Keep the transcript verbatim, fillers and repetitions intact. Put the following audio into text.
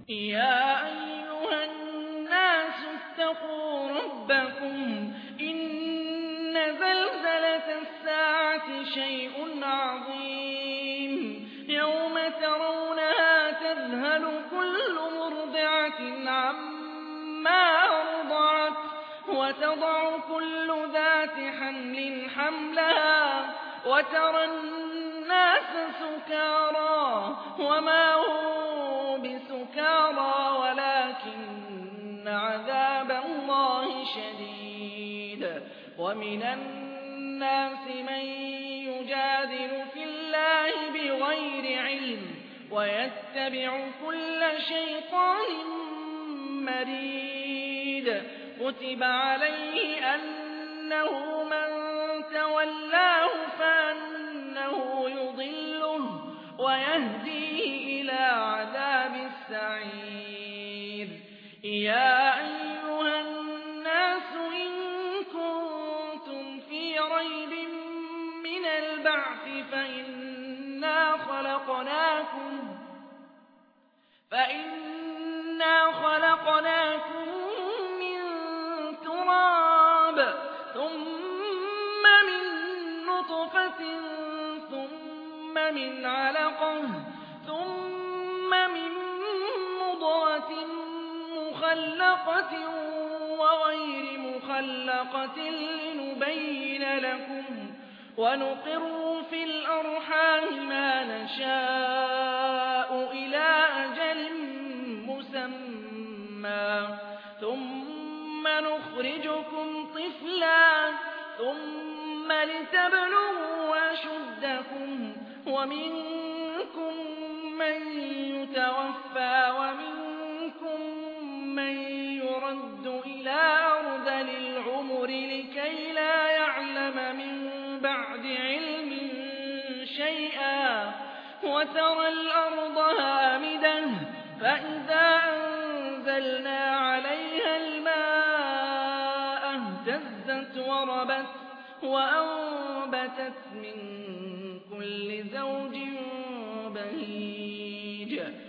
يا أيها الناس اتقوا ربكم إن زلزلة الساعة شيء عظيم يوم ترونها تذهل كل مرضعة عما أرضعت وتضع كل ذات حمل حملها وترى الناس سكارى وما هم بسكارى ولكن عذاب الله شديد ومن الناس من يجادل في الله بغير علم ويتبع كل شيطان مريد كتب عليه أنه من تولاه فأنه يضله ويهديه إلى عذاب السعير يا أيها الناس إن كنتم في ريب من البعث فإنا خلقناكم فإنا خلقناكم من تراب ثم من نطفة ثم من علقة ثم من مضغة مخلقة وغير مخلقة لنبين لكم ونقر في الأرحام ما نشاء إلى أجل مسمى ثم نخرجكم طفلا ثم لتبلغوا أشدكم ومنكم من يتوفى ومنكم من يرد إلى أرذل العمر لكي لا يعلم من بعد علم شيئا وترى الأرض هامدة فإذا أنزلنا عليها الماء اهتزت وربت وأنبتت من كل زوج بهيج